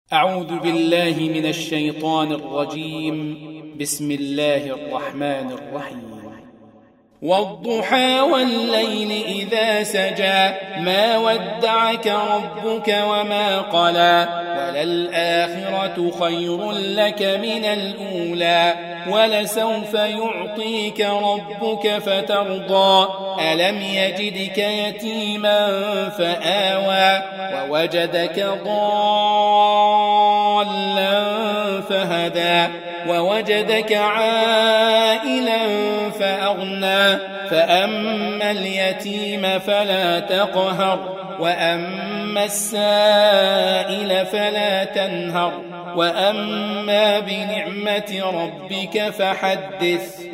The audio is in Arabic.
أعوذ بالله من الشيطان الرجيم. بسم الله الرحمن الرحيم. والضحى والليل إذا سجى ما ودعك ربك وما قلى وللآخرة خير لك من الأولى ولسوف يعطيك ربك فترضى ألم يجدك يتيما فآوى ووجدك ضالا فهدى ووجدك عائلا فأغنى فأما اليتيم فلا تقهر وأما السائل فلا تنهر وأما بنعمة ربك فحدث.